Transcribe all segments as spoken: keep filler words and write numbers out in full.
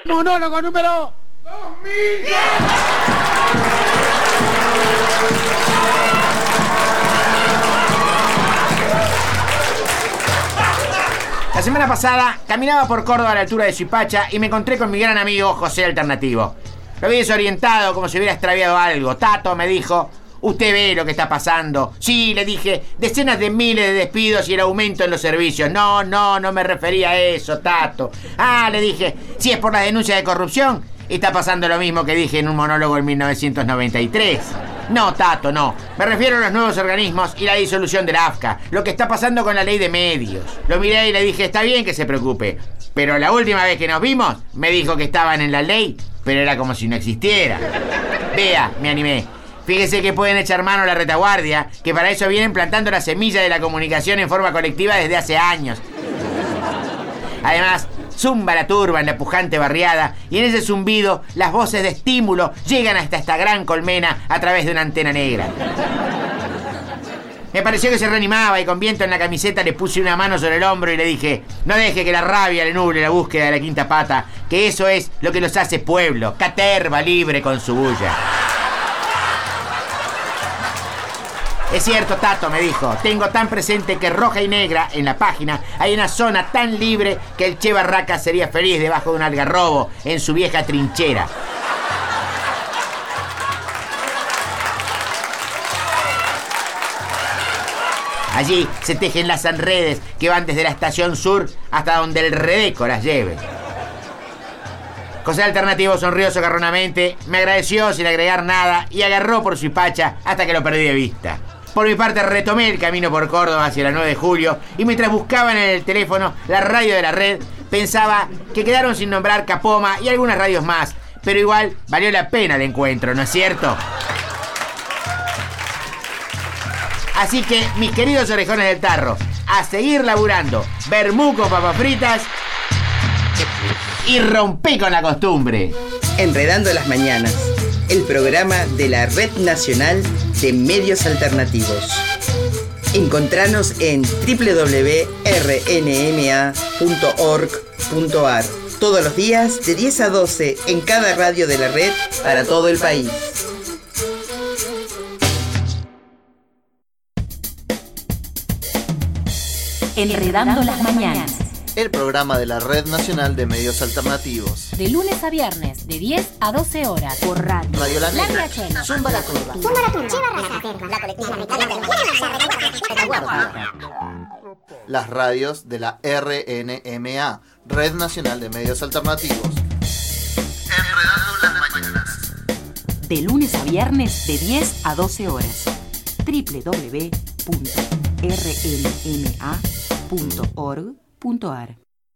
Monólogo número dos mil. La semana pasada caminaba por Córdoba a la altura de Suipacha y me encontré con mi gran amigo José Alternativo. Lo vi desorientado, como si hubiera extraviado algo. Tato, me dijo, usted ve lo que está pasando. Sí, le dije, decenas de miles de despidos y el aumento en los servicios. No, no, no me refería a eso, Tato. Ah, le dije, si es por las denuncias de corrupción, está pasando lo mismo que dije en un monólogo en mil novecientos noventa y tres. No, Tato, no. Me refiero a los nuevos organismos y la disolución de la A F C A. Lo que está pasando con la ley de medios. Lo miré y le dije, está bien que se preocupe. Pero la última vez que nos vimos, me dijo que estaban en la ley, pero era como si no existiera. Vea, me animé. Fíjese que pueden echar mano a la retaguardia, que para eso vienen plantando la semilla de la comunicación en forma colectiva desde hace años. Además, zumba la turba en la pujante barriada y en ese zumbido las voces de estímulo llegan hasta esta gran colmena a través de una antena negra. Me pareció que se reanimaba y con viento en la camiseta le puse una mano sobre el hombro y le dije, no deje que la rabia le nuble la búsqueda de la quinta pata, que eso es lo que los hace pueblo, caterva libre con su bulla. Es cierto, Tato, me dijo, tengo tan presente que roja y negra en la página hay una zona tan libre que el Che Barraca sería feliz debajo de un algarrobo en su vieja trinchera. Allí se tejen las redes que van desde la estación sur hasta donde el Redeco las lleve. José Alternativo sonrió socarronamente, me agradeció sin agregar nada y agarró por Suipacha hasta que lo perdí de vista. Por mi parte retomé el camino por Córdoba hacia la nueve de julio y mientras buscaban en el teléfono la radio de la red, pensaba que quedaron sin nombrar Capoma y algunas radios más, pero igual valió la pena el encuentro, ¿no es cierto? Así que, mis queridos orejones del tarro, a seguir laburando, vermú con papas fritas y rompí con la costumbre. Enredando las Mañanas, el programa de la Red Nacional de Medios Alternativos. Encontranos en doble u doble u doble u punto r n m a punto org punto a r todos los días de diez a doce en cada radio de la red para todo el país. Enredando las Mañanas, el programa de la Red Nacional de Medios Alternativos. de lunes a viernes, de diez a doce horas, por radio. Radio La Negra, Chena, Zumba la Turba, Zumba la Turba, la colectiva, las radios de la R N M A, Red Nacional de Medios Alternativos. Enredando las Mañanas. de lunes a viernes, de diez a doce horas. doble u doble u doble u punto r n m a punto org punto a r.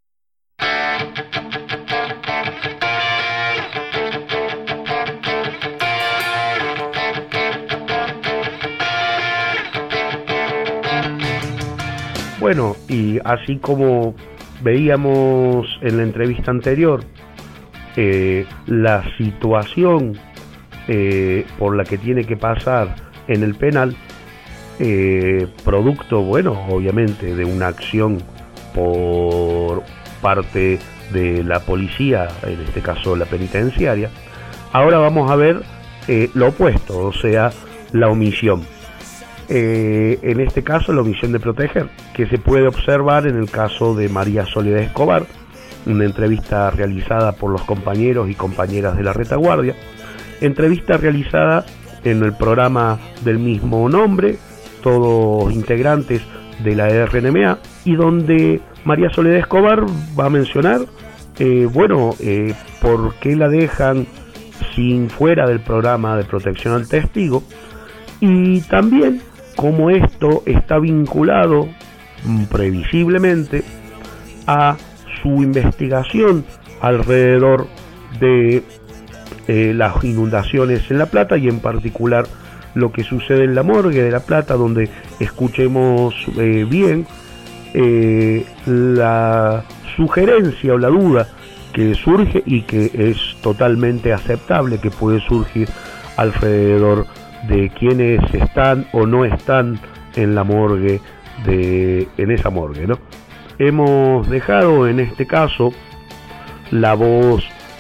Bueno, y así como veíamos en la entrevista anterior, eh, la situación eh, por la que tiene que pasar en el penal, eh, producto, bueno, obviamente, de una acción por parte de la policía, en este caso la penitenciaria. Ahora vamos a ver eh, lo opuesto, o sea, la omisión. Eh, en este caso, la omisión de proteger, que se puede observar en el caso de María Soledad Escobar, una entrevista realizada por los compañeros y compañeras de la retaguardia, entrevista realizada en el programa del mismo nombre, todos integrantes de la R N M A, y donde María Soledad Escobar va a mencionar, eh, bueno, eh, por qué la dejan sin fuera del programa de protección al testigo, y también cómo esto está vinculado mm, previsiblemente a su investigación alrededor de eh, las inundaciones en La Plata y en particular lo que sucede en la morgue de La Plata, donde escuchemos eh, bien eh, la sugerencia o la duda que surge y que es totalmente aceptable que puede surgir alrededor de quienes están o no están en la morgue, de, en esa morgue, ¿no? Hemos dejado en este caso la voz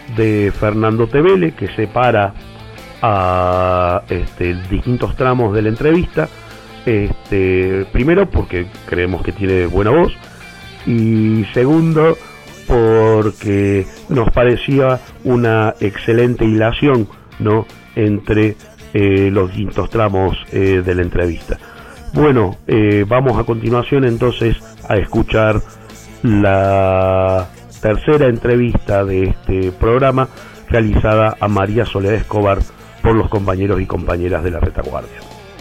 de Fernando Tevele, que separa a este, distintos tramos de la entrevista. Este, primero porque creemos que tiene buena voz, y segundo porque nos parecía una excelente hilación, ¿no?, entre eh, los distintos tramos eh, de la entrevista. Bueno, eh, vamos a continuación entonces a escuchar la tercera entrevista de este programa, realizada a María Soledad Escobar por los compañeros y compañeras de la retaguardia.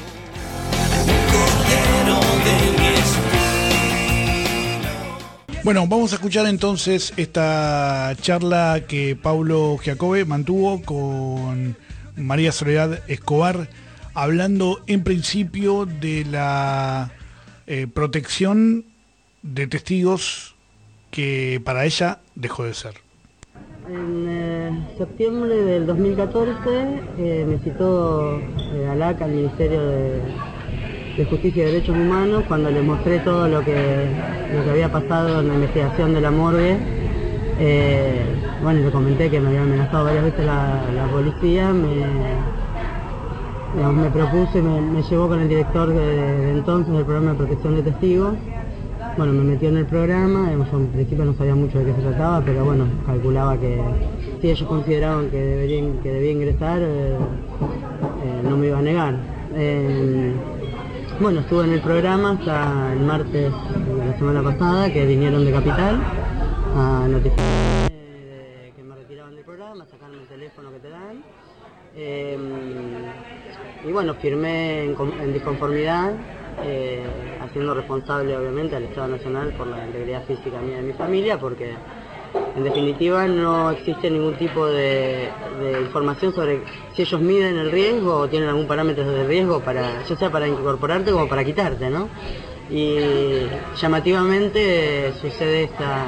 Bueno, vamos a escuchar entonces esta charla que Paulo Giacobbe mantuvo con María Soledad Escobar, hablando en principio de la eh, protección de testigos que para ella dejó de ser. En eh, septiembre del dos mil catorce eh, me citó eh, ALAC, al Ministerio de, de Justicia y Derechos Humanos, cuando les mostré todo lo que, lo que había pasado en la investigación de la morgue. Eh, bueno, le comenté que me había amenazado varias veces la, la policía, me, digamos, me propuso y me, me llevó con el director de, de entonces del programa de protección de testigos. Bueno, me metió en el programa, digamos, yo en principio no sabía mucho de qué se trataba, pero bueno, calculaba que si ellos consideraban que, deberían, que debía ingresar, eh, eh, no me iba a negar. Eh, bueno, estuve en el programa hasta el martes de la semana pasada, que vinieron de Capital a notificarme de que me retiraban del programa, sacarme el teléfono que te dan. Eh, y bueno, firmé en, en disconformidad, eh, haciendo responsable obviamente al Estado Nacional por la integridad física mía y de mi familia, porque en definitiva no existe ningún tipo de, de información sobre si ellos miden el riesgo o tienen algún parámetro de riesgo, para, ya sea para incorporarte como para quitarte, ¿no? Y llamativamente sucede esta,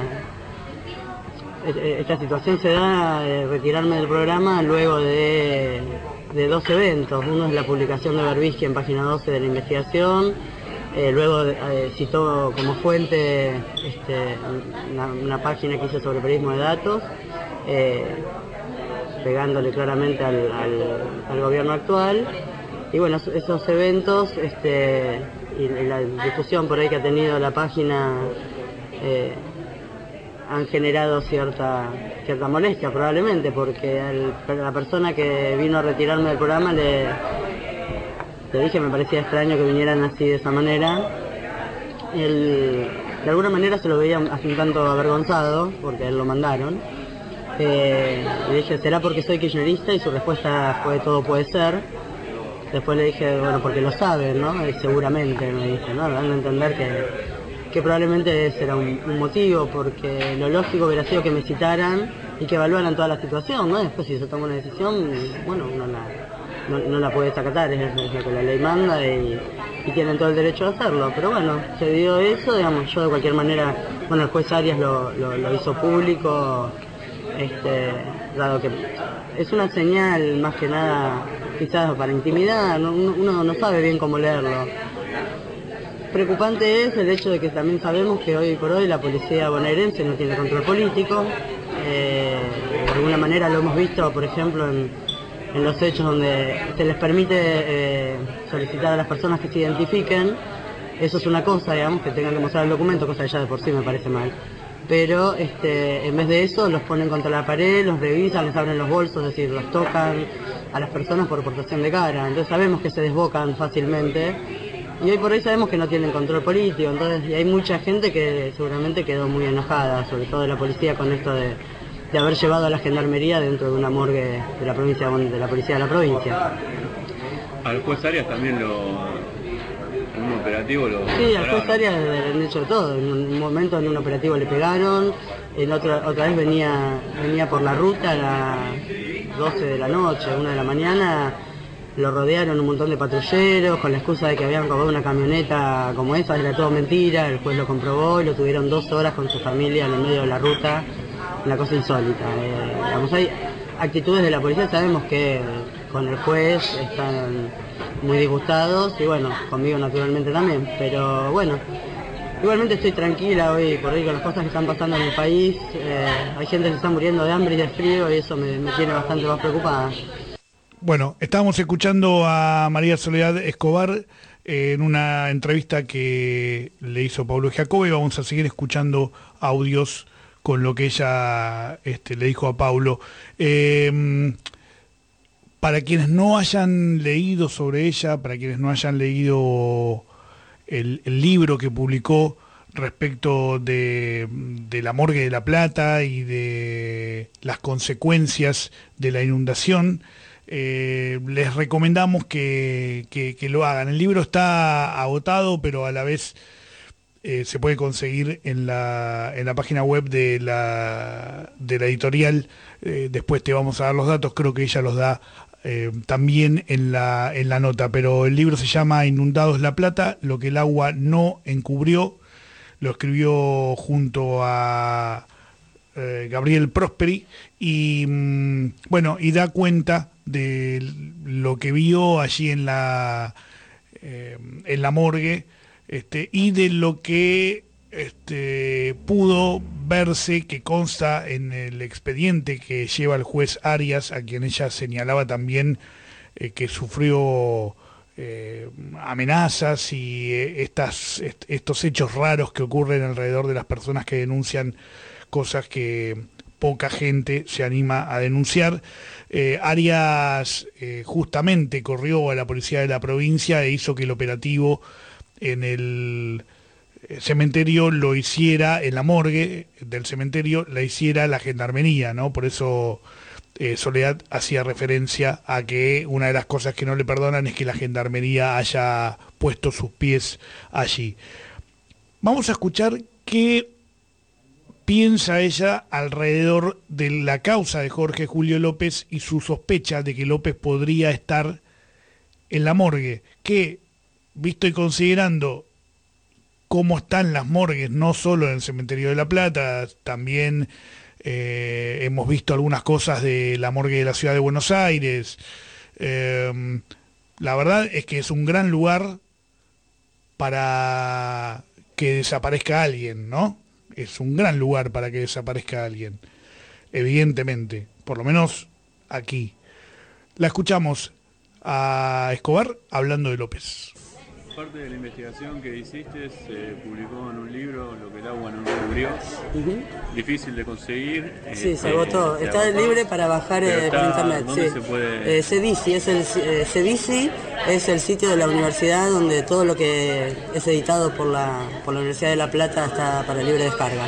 esta situación, se da de retirarme del programa luego de, de dos eventos. Uno es la publicación de Berbisky en página doce de la investigación. Eh, luego eh, citó como fuente este, una, una página que hice sobre periodismo de datos, eh, pegándole claramente al, al, al gobierno actual. Y bueno, esos eventos este, y la difusión por ahí que ha tenido la página eh, han generado cierta cierta molestia probablemente, porque al, la persona que vino a retirarme del programa le... Te dije, me parecía extraño que vinieran así de esa manera. Él, de alguna manera se lo veía así un tanto avergonzado, porque él lo mandaron. Eh, le dije, ¿será porque soy kirchnerista? Y su respuesta fue, todo puede ser. Después le dije, bueno, porque lo saben, ¿no? Y seguramente, me dice, ¿no? Dando a entender que, que probablemente ese era un, un motivo, porque lo lógico hubiera sido que me citaran y que evaluaran toda la situación, ¿no? Después, si se toma una decisión, bueno, uno la... No, no la puedes acatar, es, es lo que la ley manda y, y tienen todo el derecho de hacerlo. Pero bueno, se dio eso, digamos, yo de cualquier manera, bueno, el juez Arias lo, lo, lo hizo público, este, dado que es una señal más que nada, quizás para intimidad, no, uno no sabe bien cómo leerlo. Preocupante es el hecho de que también sabemos que hoy por hoy la policía bonaerense no tiene control político, eh, de alguna manera lo hemos visto, por ejemplo, en en los hechos donde se les permite eh, solicitar a las personas que se identifiquen. Eso es una cosa, digamos, que tengan que mostrar el documento, cosa que ya de por sí me parece mal. Pero este, en vez de eso los ponen contra la pared, los revisan, les abren los bolsos, es decir, los tocan a las personas por portación de cara. Entonces sabemos que se desbocan fácilmente y hoy por hoy sabemos que no tienen control político. Entonces, y hay mucha gente que seguramente quedó muy enojada, sobre todo de la policía, con esto de... de haber llevado a la gendarmería dentro de una morgue de la provincia, de la policía de la provincia. Al juez Arias también lo... en un operativo lo... Sí, al juez Arias le han hecho de todo. En un momento en un operativo le pegaron, en otra, otra vez venía, venía por la ruta a las doce de la noche, una de la mañana, lo rodearon un montón de patrulleros con la excusa de que habían robado una camioneta como esa, era todo mentira, el juez lo comprobó y lo tuvieron dos horas con su familia en el medio de la ruta. Una cosa insólita. Eh, digamos, hay actitudes de la policía, sabemos que con el juez están muy disgustados y bueno, conmigo naturalmente también, pero bueno, Igualmente estoy tranquila hoy por hoy con las cosas que están pasando en el país. Eh, hay gente que se está muriendo de hambre y de frío y eso me, me tiene bastante más preocupada. Bueno, estábamos escuchando a María Soledad Escobar eh, en una entrevista que le hizo Pablo Giacobbe, y vamos a seguir escuchando audios con lo que ella este, le dijo a Pablo. Eh, para quienes no hayan leído sobre ella, para quienes no hayan leído el, el libro que publicó respecto de, de la morgue de La Plata y de las consecuencias de la inundación, eh, les recomendamos que, que, que lo hagan. El libro está agotado, pero a la vez eh, se puede conseguir en la, en la página web de la, de la editorial. Eh, después te vamos a dar los datos, creo que ella los da eh, también en la, en la nota, pero el libro se llama Inundados La Plata, lo que el agua no encubrió. Lo escribió junto a eh, Gabriel Prosperi y mmm, bueno, y da cuenta de lo que vio allí en la eh, en la morgue, este, y de lo que este, pudo verse, que consta en el expediente que lleva el juez Arias, a quien ella señalaba también eh, que sufrió Eh, amenazas y eh, estas, est estos hechos raros que ocurren alrededor de las personas que denuncian cosas que poca gente se anima a denunciar. Eh, Arias eh, justamente corrió a la policía de la provincia e hizo que el operativo en el cementerio lo hiciera, en la morgue del cementerio la hiciera la gendarmería, ¿no? Por eso Eh, Soledad hacía referencia a que una de las cosas que no le perdonan es que la gendarmería haya puesto sus pies allí. Vamos a escuchar qué piensa ella alrededor de la causa de Jorge Julio López y su sospecha de que López podría estar en la morgue, que, visto y considerando cómo están las morgues, no solo en el cementerio de La Plata, también Eh, hemos visto algunas cosas de la morgue de la ciudad de Buenos Aires. Eh, la verdad es que es un gran lugar para que desaparezca alguien, ¿no? Es un gran lugar para que desaparezca alguien, evidentemente, por lo menos aquí. La escuchamos a Escobar hablando de López. Parte de la investigación que hiciste se publicó en un libro, Lo que el agua no encubrió. Uh-huh. Difícil de conseguir. Sí, este, se agotó. Se Está agotó. libre para bajar eh, está, por internet. ¿dónde sí. se puede? Eh, Cedici es el eh, Cedici es el sitio de la universidad donde todo lo que es editado por la por la Universidad de La Plata está para libre descarga.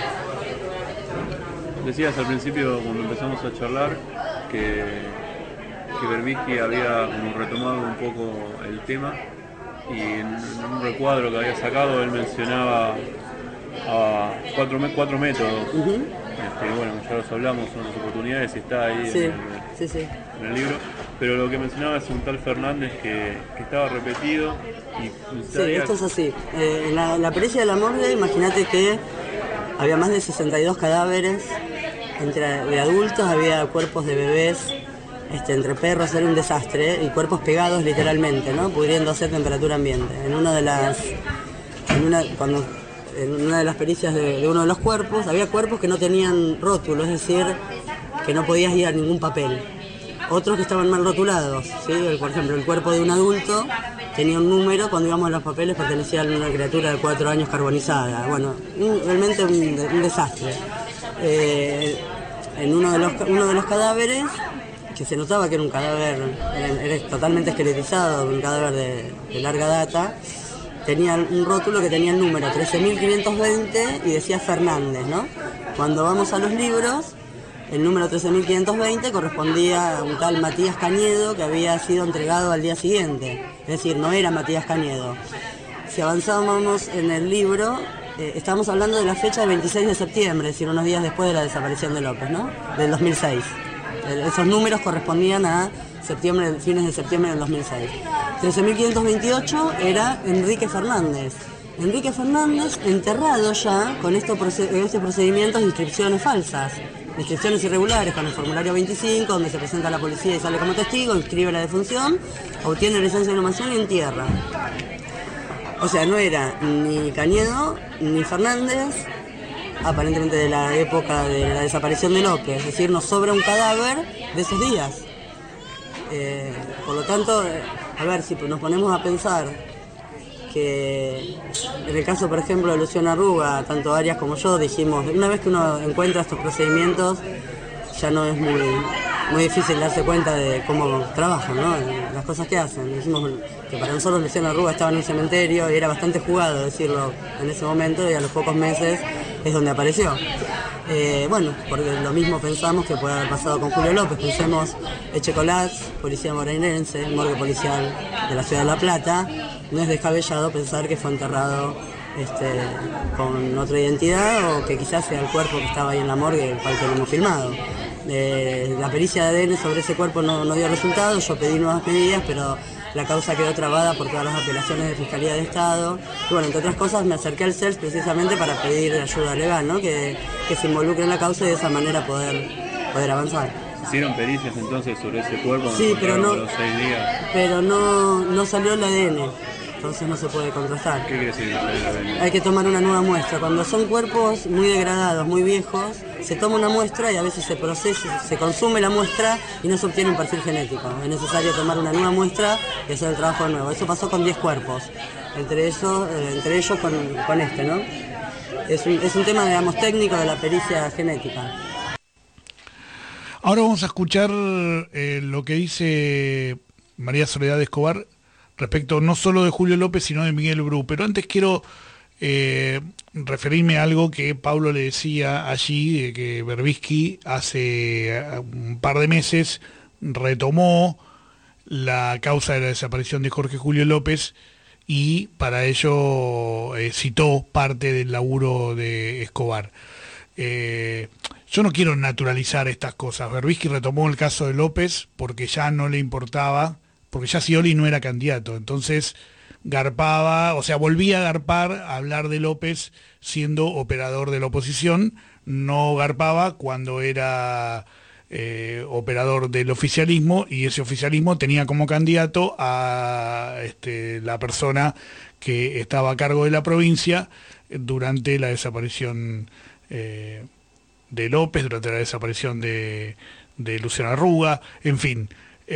Decías al principio cuando empezamos a charlar que que Berbisky había como retomado un poco el tema. Y en un recuadro que había sacado él mencionaba a cuatro, cuatro métodos. Uh-huh. Este, bueno, ya los hablamos, son las oportunidades y está ahí sí, en, el, sí, sí. en el libro. Pero lo que mencionaba es un tal Fernández que, que estaba repetido. Y sí, esto es así. Eh, en la, la pericia de la morgue, imagínate que había más de sesenta y dos cadáveres entre de adultos, había cuerpos de bebés. Este, entre perros era un desastre, y cuerpos pegados literalmente, ¿no? Pudriéndose a temperatura ambiente. En una de las en una, cuando, en una de las pericias de, de uno de los cuerpos, había cuerpos que no tenían rótulo, es decir, que no podías ir a ningún papel. Otros que estaban mal rotulados, ¿sí? Por ejemplo, el cuerpo de un adulto tenía un número, cuando íbamos a los papeles pertenecía a una criatura de cuatro años carbonizada. Bueno, un, realmente un, un desastre. Eh, en uno de los uno de los cadáveres, que se notaba que era un cadáver, era, era totalmente esqueletizado, un cadáver de, de larga data, tenía un rótulo que tenía el número trece mil quinientos veinte y decía Fernández, ¿no? Cuando vamos a los libros, el número trece mil quinientos veinte correspondía a un tal Matías Cañedo que había sido entregado al día siguiente, es decir, no era Matías Cañedo. Si avanzábamos en el libro, eh, estábamos hablando de la fecha del veintiséis de septiembre, es decir, unos días después de la desaparición de López, ¿no? Del dos mil seis. Esos números correspondían a septiembre, fines de septiembre del dos mil seis. trece mil quinientos veintiocho era Enrique Fernández. Enrique Fernández enterrado ya con estos este procedimientos de inscripciones falsas, inscripciones irregulares con el formulario veinticinco, donde se presenta a la policía y sale como testigo, inscribe la defunción, obtiene licencia de inhumación y entierra. O sea, no era ni Cañedo ni Fernández, aparentemente de la época de la desaparición de López, es decir, nos sobra un cadáver de esos días. Eh, por lo tanto, a ver, si nos ponemos a pensar que en el caso, por ejemplo, de Luciano Arruga, tanto Arias como yo dijimos, una vez que uno encuentra estos procedimientos, ya no es muy, muy difícil darse cuenta de cómo trabajan, ¿no? Las cosas que hacen. Dijimos que para nosotros Luciano Arruga estaba en un cementerio y era bastante jugado decirlo en ese momento, y a los pocos meses es donde apareció. Eh, bueno, porque lo mismo pensamos que puede haber pasado con Julio López. Pensemos Echecolás, policía moreninense, morgue policial de la ciudad de La Plata. No es descabellado pensar que fue enterrado este, con otra identidad, o que quizás sea el cuerpo que estaba ahí en la morgue, el cual tenemos filmado. Eh, la pericia de A D N sobre ese cuerpo no, no dio resultados. Yo pedí nuevas medidas, pero la causa quedó trabada por todas las apelaciones de Fiscalía de Estado. Y bueno, entre otras cosas, me acerqué al C E L S precisamente para pedir ayuda legal, ¿no? Que, que se involucre en la causa y de esa manera poder, poder avanzar. ¿Hicieron pericias entonces sobre ese cuerpo? Sí, pero no, los seis días? pero no, no salió el A D N, entonces no se puede contrastar. ¿Qué quiere decir el A D N? Hay que tomar una nueva muestra. Cuando son cuerpos muy degradados, muy viejos, se toma una muestra y a veces se procesa, se consume la muestra y no se obtiene un perfil genético. Es necesario tomar una nueva muestra y hacer el trabajo de nuevo. Eso pasó con diez cuerpos, entre ellos, eh, entre ellos con, con este, ¿no? Es un, es un tema, digamos, técnico de la pericia genética. Ahora vamos a escuchar eh, lo que dice María Soledad Escobar respecto no solo de Julio López, sino de Miguel Bru. Pero antes quiero eh, referirme a algo que Pablo le decía allí, de que Berbisky hace un par de meses retomó la causa de la desaparición de Jorge Julio López y para ello eh, citó parte del laburo de Escobar. Eh, yo no quiero naturalizar estas cosas. Berbisky retomó el caso de López porque ya no le importaba, porque ya Scioli no era candidato, entonces garpaba, o sea, volvía a garpar a hablar de López siendo operador de la oposición, no garpaba cuando era eh, operador del oficialismo, y ese oficialismo tenía como candidato a este, la persona que estaba a cargo de la provincia durante la desaparición eh, de López, durante la desaparición de, de Luciano Arruga, en fin.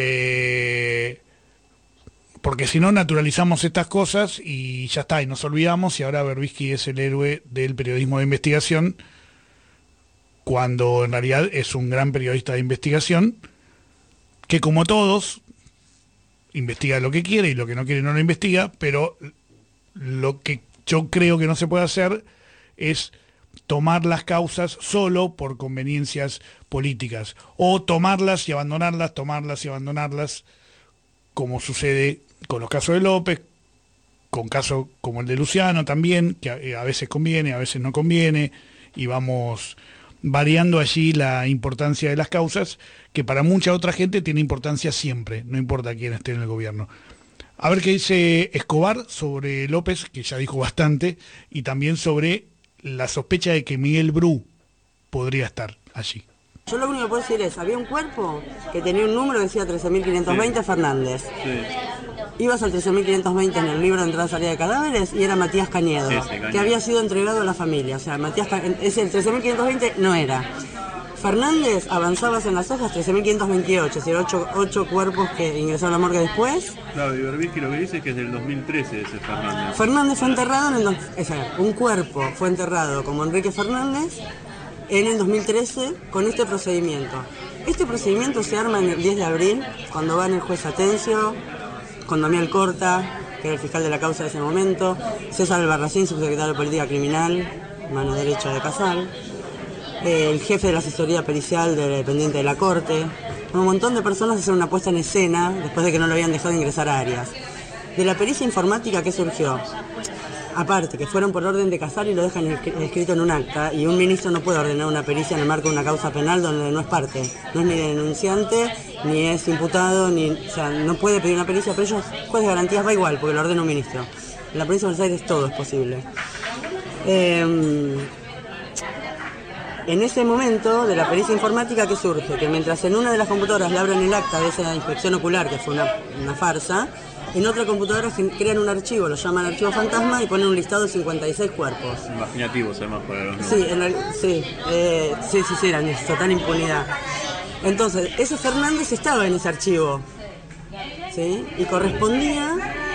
Eh, porque si no naturalizamos estas cosas y ya está, y nos olvidamos, y ahora Berbisky es el héroe del periodismo de investigación, cuando en realidad es un gran periodista de investigación, que como todos, investiga lo que quiere y lo que no quiere no lo investiga, pero lo que yo creo que no se puede hacer es tomar las causas solo por conveniencias políticas, o tomarlas y abandonarlas, tomarlas y abandonarlas, como sucede con los casos de López, con casos como el de Luciano también, que a veces conviene, a veces no conviene, y vamos variando allí la importancia de las causas, que para mucha otra gente tiene importancia siempre, no importa quién esté en el gobierno. A ver qué dice Escobar sobre López, que ya dijo bastante, y también sobre la sospecha de que Miguel Bru podría estar allí. Yo lo único que puedo decir es, había un cuerpo que tenía un número que decía trece mil quinientos veinte, sí. Fernández. Sí. Ibas al trece mil quinientos veinte en el libro de entrada y salida de cadáveres y era Matías Cañedo, sí, sí, Cañedo, que había sido entregado a la familia. O sea, Matías Cañedo, ese el trece mil quinientos veinte no era. Fernández, avanzabas en las hojas, trece mil quinientos veintiocho, es decir, ocho, ocho cuerpos que ingresaron a la morgue después. Claro, y Berbisky lo que dice es que es del dos mil trece ese Fernández. Fernández fue enterrado en el... O sea, un cuerpo fue enterrado como Enrique Fernández en el dos mil trece con este procedimiento. Este procedimiento se arma en el diez de abril, cuando van el juez Atencio, con Damián Corta, que era el fiscal de la causa de ese momento, César Albarracín, subsecretario de Política Criminal, mano derecha de Casal, eh, el jefe de la asesoría pericial del dependiente de la Corte, un montón de personas hacen una puesta en escena después de que no lo habían dejado ingresar a Arias. De la pericia informática, ¿qué surgió? Aparte, que fueron por orden de Casal y lo dejan escrito en un acta, y un ministro no puede ordenar una pericia en el marco de una causa penal donde no es parte, no es ni denunciante, ni es imputado, ni, o sea, no puede pedir una pericia, pero ellos, juez de garantías, va igual, porque lo ordena un ministro. En la provincia de Buenos Aires todo es posible. Eh, en ese momento de la pericia informática, ¿qué surge? Que mientras en una de las computadoras le abren el acta de esa inspección ocular, que fue una, una farsa, en otra computadora crean un archivo, lo llaman archivo fantasma y ponen un listado de cincuenta y seis cuerpos. Imaginativos además para los Sí, en la, sí, eh, sí, sí, sí, eran total impunidad. Entonces, ese Fernández estaba en ese archivo, ¿sí? Y correspondía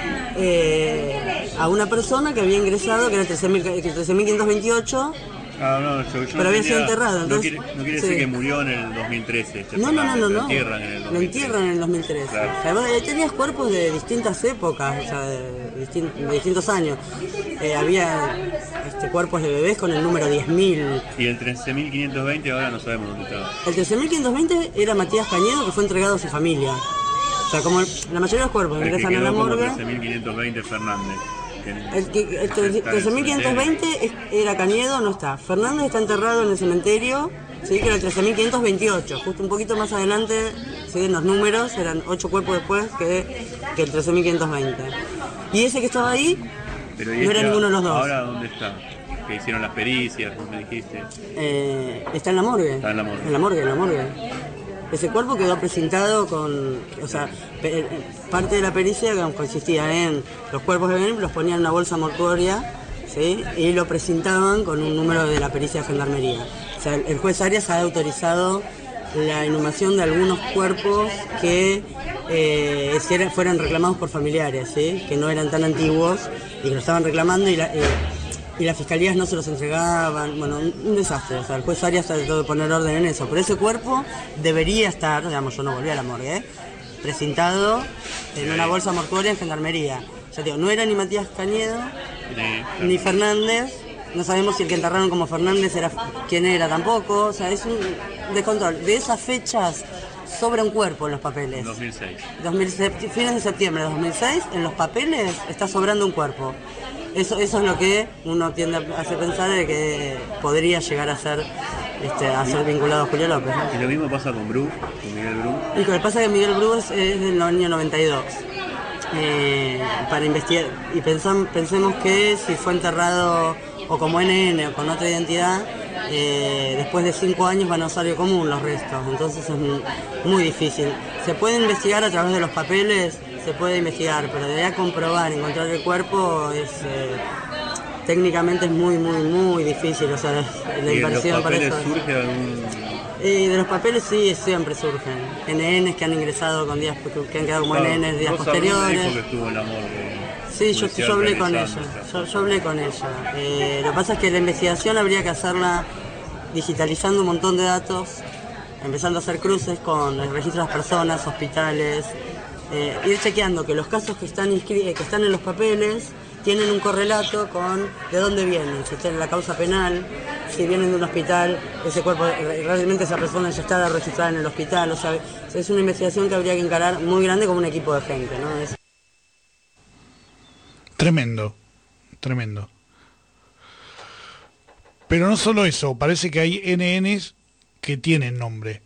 eh, a una persona que había ingresado, que era trece mil quinientos veintiocho. Ah, no, yo, yo pero había tenía, sido enterrado. Entonces, no quiere, no quiere sí. decir que murió en el dos mil trece. Este no, no, no, no, lo no. entierran en el dos mil trece. Lo entierran en el dos mil trece. Claro. Además, eh, tenías cuerpos de distintas épocas, o sea, de, distin de distintos años. Eh, había este, cuerpos de bebés con el número diez mil. Y el trece mil quinientos veinte ahora no sabemos dónde estaba. El trece mil quinientos veinte era Matías Cañedo, que fue entregado a su familia. O sea, como el, la mayoría de los cuerpos el ingresan a la morgue. trece mil quinientos veinte Fernández. El, que, el trece mil quinientos veinte era Cañedo, no está. Fernández está enterrado en el cementerio, sí, que era el trece mil quinientos veintiocho. Justo un poquito más adelante, siguen los números, eran ocho cuerpos después que, que el trece mil quinientos veinte. Y ese que estaba ahí, Pero no era ninguno de los dos. ¿Ahora dónde está? Que hicieron las pericias, como me dijiste. Eh, está en la morgue. Está en la morgue. En la morgue, en la morgue. Ese cuerpo quedó presentado con, o sea, pe parte de la pericia consistía en los cuerpos de bebé, los ponían en una bolsa mortuoria, ¿sí? Y lo presentaban con un número de la pericia de gendarmería. O sea, el juez Arias ha autorizado la inhumación de algunos cuerpos que eh, fueran reclamados por familiares, ¿sí? Que no eran tan antiguos y que lo estaban reclamando y la, eh, y las fiscalías no se los entregaban, bueno, un, un desastre. O sea, el juez Arias trató de poner orden en eso, pero ese cuerpo debería estar, digamos, yo no volví a la morgue, ¿eh? presentado en una bolsa mortuoria en gendarmería. O sea, digo, no era ni Matías Cañedo, sí, ni Fernández, no sabemos si el que enterraron como Fernández era quién era tampoco, o sea, es un descontrol. De esas fechas sobra un cuerpo en los papeles. dos mil seis. dos mil seis, fines de septiembre de dos mil seis, en los papeles está sobrando un cuerpo. Eso, eso es lo que uno tiende a hacer pensar de que podría llegar a ser, este, a ser vinculado a Julio López, ¿no? Y lo mismo pasa con Bru, con Miguel Bru. Y lo que pasa es que Miguel Bru es, es del año noventa y dos. Eh, para investigar, y pensam, pensemos que si fue enterrado o como N N o con otra identidad, eh, después de cinco años van a usuario común los restos, entonces es muy, muy difícil. Se puede investigar a través de los papeles, se puede investigar, pero de ahí a comprobar, encontrar el cuerpo, es eh, técnicamente es muy, muy, muy difícil, o sea, la inversión para eso. ¿Surge algún...? Eh, de los papeles sí, siempre surgen. N Ns que han ingresado con días, que han quedado como Claro, N Ns días Rosa posteriores. Dijo que estuvo en la morgue. Sí, yo, yo hablé con ella, yo, yo hablé con ella. Eh, lo que pasa es que la investigación habría que hacerla digitalizando un montón de datos, empezando a hacer cruces con el registro de las personas, hospitales, eh, ir chequeando que los casos que están, que están en los papeles tienen un correlato con de dónde vienen, si están en la causa penal, si vienen de un hospital, ese cuerpo, realmente esa persona ya está registrada en el hospital, o sea, es una investigación que habría que encarar muy grande con un equipo de gente, ¿no? Es... Tremendo, tremendo. Pero no solo eso, parece que hay N Ns que tienen nombre.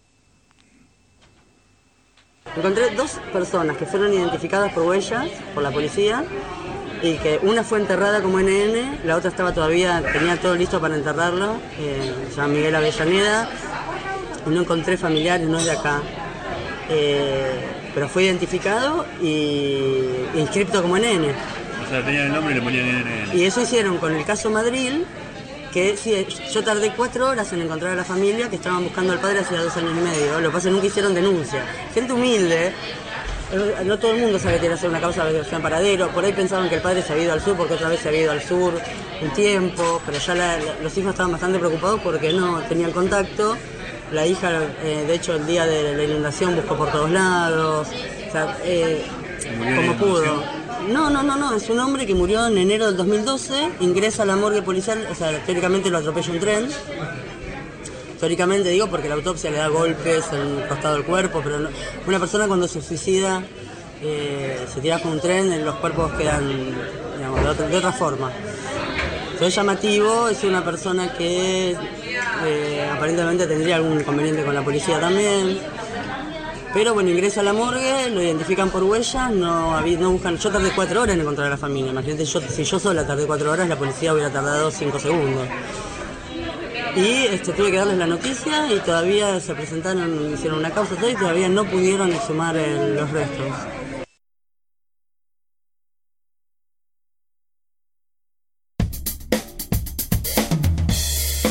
Encontré dos personas que fueron identificadas por huellas, por la policía, y que una fue enterrada como N N, la otra estaba todavía, tenía todo listo para enterrarlo, eh, se llama Miguel Avellaneda, y no encontré familiares, no es de acá, eh, pero fue identificado y inscripto como N N. O sea, tenían el nombre y le ponían N N. Y eso hicieron con el caso Madrid, que sí, yo tardé cuatro horas en encontrar a la familia que estaban buscando al padre hace dos años y medio, lo que pasa es que nunca hicieron denuncia. Gente humilde. No todo el mundo sabe que quiere hacer una causa de versión paradero, por ahí pensaban que el padre se había ido al sur porque otra vez se había ido al sur un tiempo, pero ya la, la, los hijos estaban bastante preocupados porque no tenían contacto. La hija, eh, de hecho, el día de la inundación buscó por todos lados, o sea, eh, como pudo. No, no, no, no, es un hombre que murió en enero del dos mil doce, ingresa a la morgue policial, o sea, teóricamente lo atropella un tren. Teóricamente digo porque la autopsia le da golpes en el costado del cuerpo, pero no, una persona cuando se suicida eh, se tira con un tren, los cuerpos quedan, digamos, de otra, de otra forma. Pero es llamativo, es una persona que eh, aparentemente tendría algún inconveniente con la policía también. Pero bueno, ingresa a la morgue, lo identifican por huellas, no, había, no buscan. Yo tardé cuatro horas en encontrar a la familia. Imagínate, yo, si yo sola tardé cuatro horas, la policía hubiera tardado cinco segundos. Y este, tuve que darles la noticia y todavía se presentaron, hicieron una causa y todavía no pudieron exhumar el, los restos.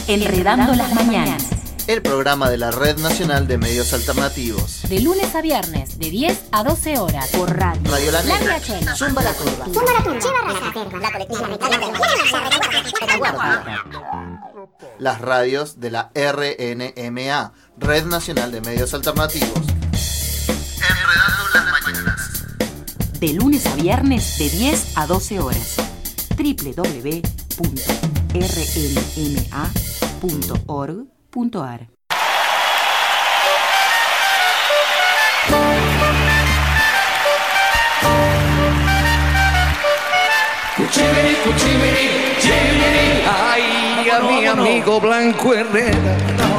Enredando las mañanas. El programa de la Red Nacional de Medios Alternativos. De lunes a viernes, de diez a doce horas. Por radio. Radio La Negra. La Riachuelo. Zumba la Curva. Zumba la Curva. Chiva Raza. La colectiva. Las radios de la R N M A, Red Nacional de Medios Alternativos. Enredando las mañanas. De lunes a viernes, de diez a doce horas. doble u doble u doble u punto r n m a punto org punto a r. Cuchibiri, cuchibiri, chibiri. Ay, a mi amigo Blanco Herrera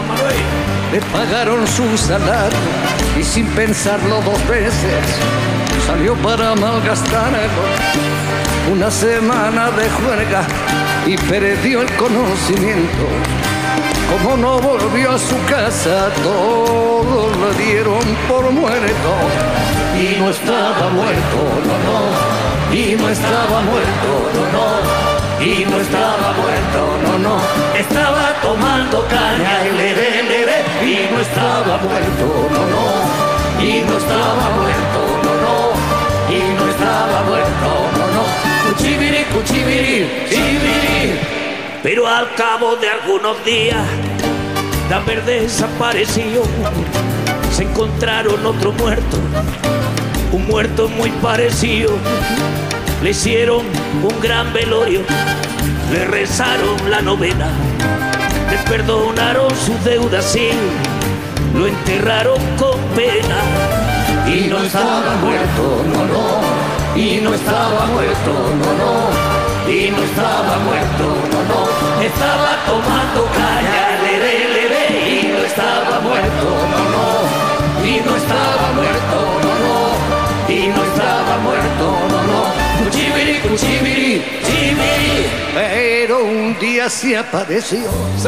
le pagaron su salario y sin pensarlo dos veces salió para malgastarlo. Una semana de juerga y perdió el conocimiento. Como no volvió a su casa, todos le dieron por muerto. Y no estaba muerto, no, no. Y no estaba muerto, no, no. Y no estaba muerto, no, no. Estaba tomando caña, le, le, le, le. Y no estaba muerto, no, no. Y no estaba muerto, no, no. Y no estaba muerto, no, no. Cuchibiri, cuchibiri, chibiri. Pero al cabo de algunos días de haber desaparecido, se encontraron otro muerto, un muerto muy parecido. Le hicieron un gran velorio, le rezaron la novena, le perdonaron sus deudas, sí, lo enterraron con pena. Y no estaba muerto, no, no. Y no estaba muerto, no, no. Y no estaba muerto, no, no. Estaba tomando caña, le, le, le, le. Y no estaba muerto, no, no. Y no estaba muerto, no, no. Y no estaba muerto, no, no. Cuchibiri, cuchibiri, chibiri. Pero un día se apareció,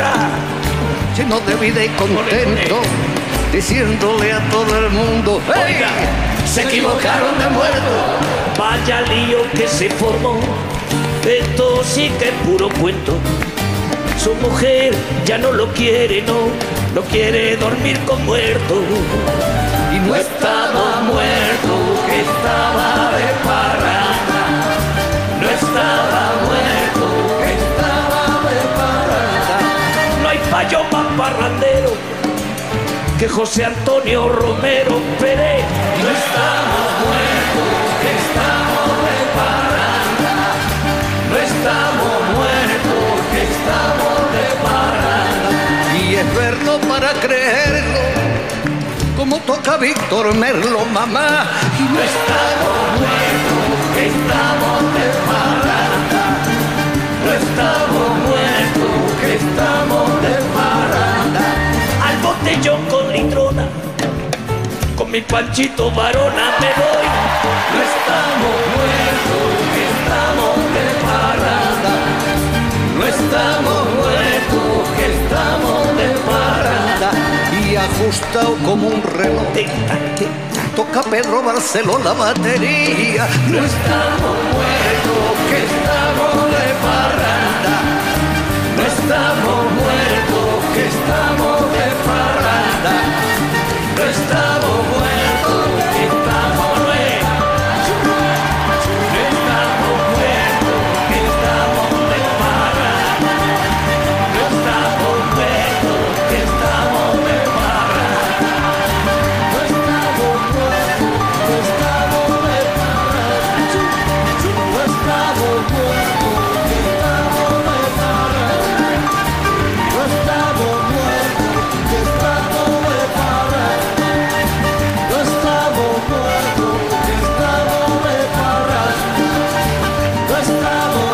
lleno de vida y contento, diciéndole a todo el mundo: ¡Oiga! Se equivocaron de muerto. Vaya lío que se formó. Esto sí que es puro cuento. Su mujer ya no lo quiere, no, no quiere dormir con muertos. Y no estaba muerto, que estaba de parranda. No estaba muerto, que estaba de parranda. No hay payo más parrandero que José Antonio Romero Pérez. No estamos muertos, que estamos de parranda. No estamos muertos, que estamos de parranda. Y es verlo para creerlo, como toca Víctor Merlo, mamá. Y no estamos muertos, que estamos de parranda. No estamos muertos, que estamos de parranda. Al botellón con litrona, con mi Panchito Varona me voy. No estamos muertos, que estamos de parranda. No estamos muertos, que estamos de parranda. Y ajustado como un reloj, toca Pedro Barceló la batería. No estamos muertos, que estamos de parranda. No estamos muertos, que estamos de parranda. No estamos muertos, que estamos de No estamos muertos, que estamos de parranda. No estamos muertos, que estamos de parranda. No estamos muertos, que estamos de parranda. No estamos muertos, que estamos de parranda. No estamos muertos, que estamos de parranda. No estamos muertos, que estamos de parranda. No estamos